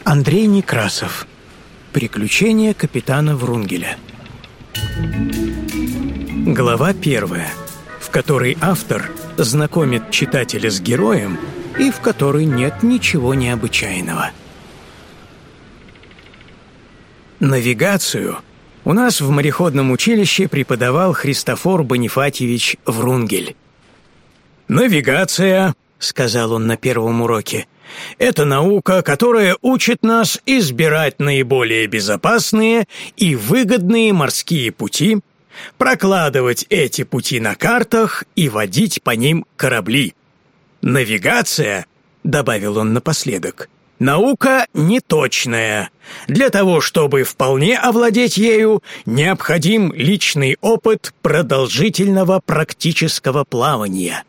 Андрей Некрасов. Приключения капитана Врунгеля. Глава 1, в которой автор знакомит читателя с героем и в которой нет ничего необычайного. Навигацию у нас в мореходном училище преподавал Христофор Бонифатьевич Врунгель. «Навигация», — сказал он на первом уроке, — «это наука, которая учит нас избирать наиболее безопасные и выгодные морские пути, прокладывать эти пути на картах и водить по ним корабли. Навигация», — добавил он напоследок, — «наука неточная. Для того, чтобы вполне овладеть ею, необходим личный опыт продолжительного практического плавания».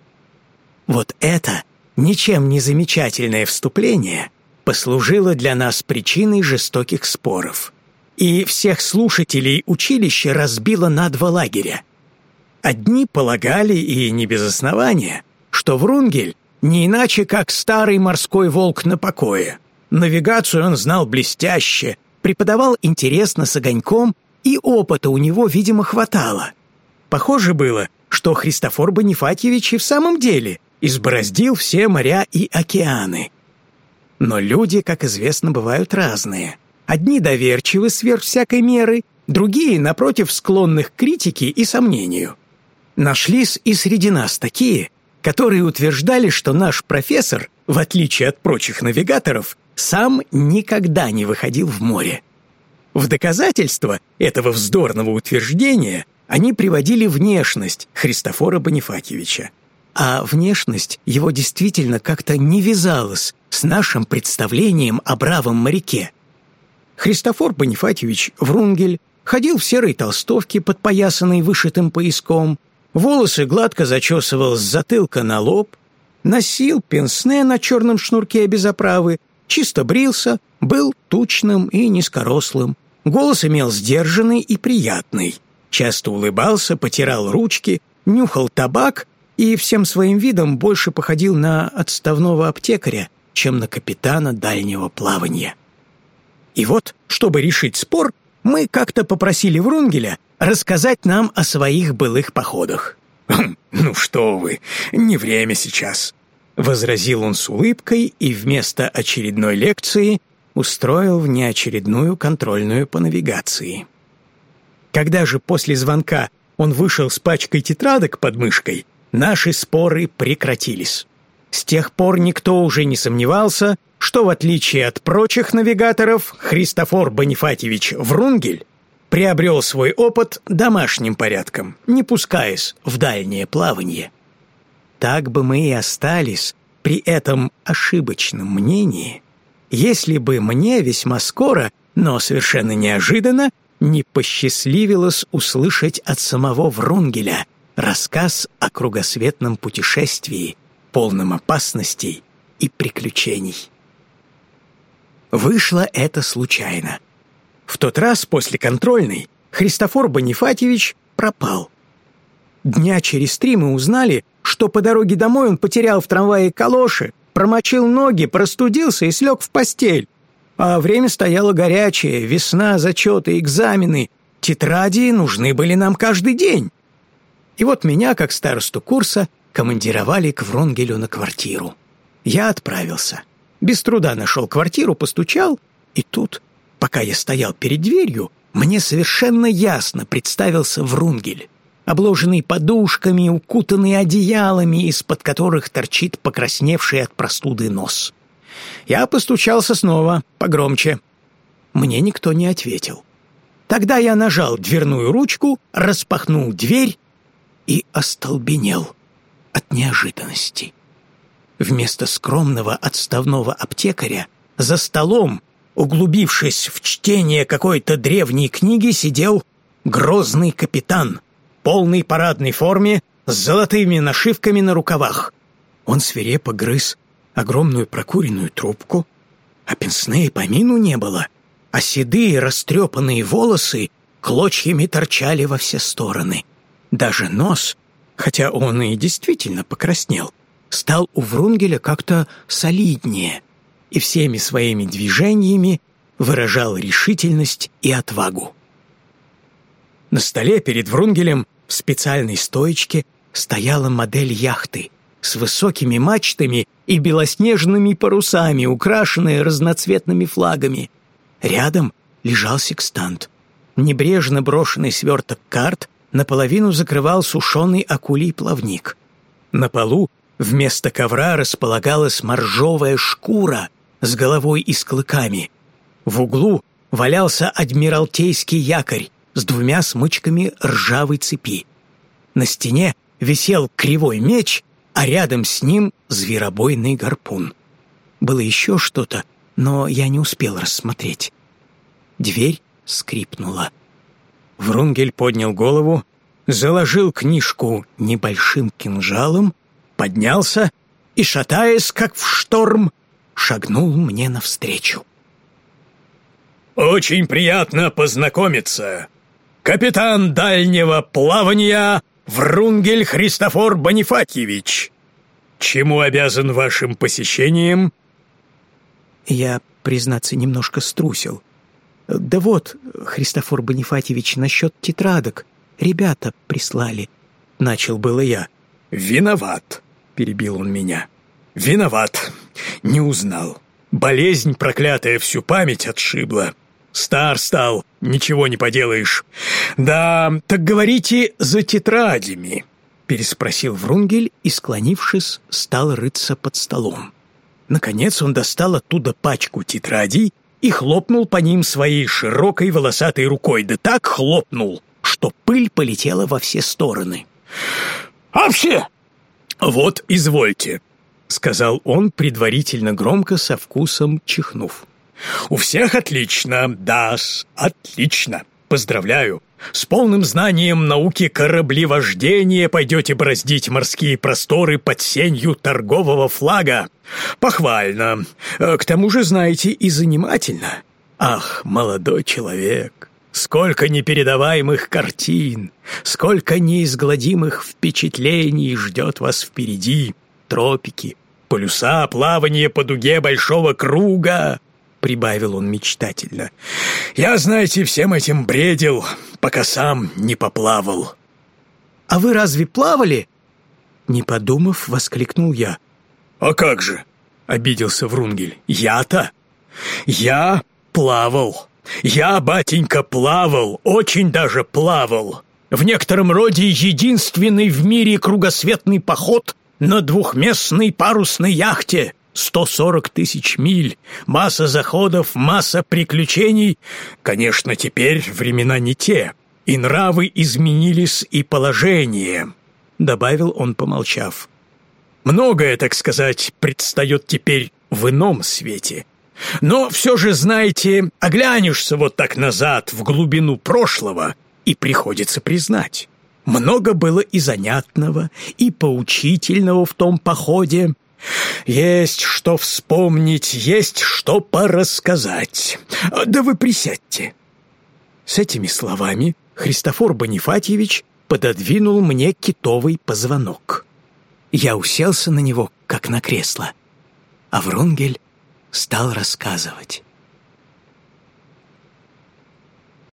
Вот это ничем не замечательное вступление послужило для нас причиной жестоких споров. И всех слушателей училища разбило на два лагеря. Одни полагали, и не без основания, что Врунгель не иначе, как старый морской волк на покое. Навигацию он знал блестяще, преподавал интересно с огоньком, и опыта у него, видимо, хватало. Похоже было, что Христофор Бонифатьевич и в самом деле избороздил все моря и океаны. Но люди, как известно, бывают разные. Одни доверчивы сверх всякой меры, другие, напротив, склонны к критике и сомнению. Нашлись и среди нас такие, которые утверждали, что наш профессор, в отличие от прочих навигаторов, сам никогда не выходил в море. В доказательство этого вздорного утверждения они приводили внешность Христофора Бонифатьевича. А внешность его действительно как-то не вязалась с нашим представлением о бравом моряке. Христофор Бонифатьевич Врунгель ходил в серой толстовке, подпоясанной вышитым пояском, волосы гладко зачесывал с затылка на лоб, носил пенсне на черном шнурке без оправы, чисто брился, был тучным и низкорослым, голос имел сдержанный и приятный, часто улыбался, потирал ручки, нюхал табак и всем своим видом больше походил на отставного аптекаря, чем на капитана дальнего плавания. И вот, чтобы решить спор, мы как-то попросили Врунгеля рассказать нам о своих былых походах. «Ну что вы, не время сейчас», — возразил он с улыбкой и вместо очередной лекции устроил внеочередную контрольную по навигации. Когда же после звонка он вышел с пачкой тетрадок под мышкой, наши споры прекратились. С тех пор никто уже не сомневался, что в отличие от прочих навигаторов, Христофор Бонифатьевич Врунгель приобрел свой опыт домашним порядком, не пускаясь в дальнее плавание. Так бы мы и остались при этом ошибочном мнении, если бы мне весьма скоро, но совершенно неожиданно, не посчастливилось услышать от самого Врунгеля рассказ о кругосветном путешествии, полном опасностей и приключений. Вышло это случайно. В тот раз после контрольной Христофор Бонифатьевич пропал. Дня через 3 мы узнали, что по дороге домой он потерял в трамвае калоши, промочил ноги, простудился и слег в постель. А время стояло горячее, весна, зачеты, экзамены. Тетради нужны были нам каждый день. И вот меня, как старосту курса, командировали к Врунгелю на квартиру. Я отправился. Без труда нашел квартиру, постучал, и тут, пока я стоял перед дверью, мне совершенно ясно представился Врунгель, обложенный подушками, укутанный одеялами, из-под которых торчит покрасневший от простуды нос. Я постучался снова, погромче. Мне никто не ответил. Тогда я нажал дверную ручку, распахнул дверь и остолбенел от неожиданности. Вместо скромного отставного аптекаря за столом, углубившись в чтение какой-то древней книги, сидел грозный капитан, полной парадной форме, с золотыми нашивками на рукавах. Он свирепо грыз огромную прокуренную трубку, а пенсне и помину не было, а седые растрепанные волосы клочьями торчали во все стороны. Даже нос, хотя он и действительно покраснел, стал у Врунгеля как-то солиднее. и всеми своими движениями выражал решительность и отвагу. На столе перед Врунгелем в специальной стоечке стояла модель яхты с высокими мачтами и белоснежными парусами, украшенная разноцветными флагами. Рядом лежал секстант. Небрежно брошенный сверток карт наполовину закрывал сушеный акулий плавник. На полу вместо ковра располагалась моржовая шкура с головой и с клыками. В углу валялся адмиралтейский якорь с 2 смычками ржавой цепи. На стене висел кривой меч, а рядом с ним зверобойный гарпун. Было еще что-то, но я не успел рассмотреть. Дверь скрипнула. Врунгель поднял голову, заложил книжку небольшим кинжалом, поднялся и, шатаясь, как в шторм, шагнул мне навстречу. «Очень приятно познакомиться. Капитан дальнего плавания Врунгель Христофор Бонифатьевич. Чему обязан вашим посещением?» Я, признаться, немножко струсил. «Да вот, Христофор Бонифатьевич, насчет тетрадок. Ребята прислали». Начал было я. «Виноват», — перебил он меня. «Виноват. Не узнал. Болезнь проклятая всю память отшибла. Стар стал, ничего не поделаешь. Да, так говорите, за тетрадями», — переспросил Врунгель и, склонившись, стал рыться под столом. Наконец он достал оттуда пачку тетрадей и хлопнул по ним своей широкой волосатой рукой, да так хлопнул, что пыль полетела во все стороны. «Вообще!» «Вот, извольте», — сказал он, предварительно громко, со вкусом чихнув. «У всех отлично, да-с, отлично. Поздравляю. С полным знанием науки кораблевождения пойдете бороздить морские просторы под сенью торгового флага. Похвально. К тому же, знаете, и занимательно. Ах, молодой человек, сколько непередаваемых картин, сколько неизгладимых впечатлений ждет вас впереди. Тропики, полюса, плавание по дуге большого круга», — прибавил он мечтательно. «Я, знаете, всем этим бредил, пока сам не поплавал». «А вы разве плавали?» Не подумав, воскликнул я. «А как же?» — обиделся Врунгель. «Я-то? Я плавал. Я, батенька, плавал, очень даже плавал. В некотором роде единственный в мире кругосветный поход на 2-местной парусной яхте. 140 тысяч миль, масса заходов, масса приключений. Конечно, теперь времена не те, и нравы изменились, и положение», — добавил он, помолчав. «Многое, так сказать, предстает теперь в ином свете. Но все же, знаете, оглянешься вот так назад в глубину прошлого, и приходится признать, много было и занятного, и поучительного в том походе. Есть что вспомнить, есть что порассказать. Да вы присядьте». С этими словами Христофор Бонифатьевич пододвинул мне китовый позвонок. Я уселся на него, как на кресло, а Врунгель стал рассказывать.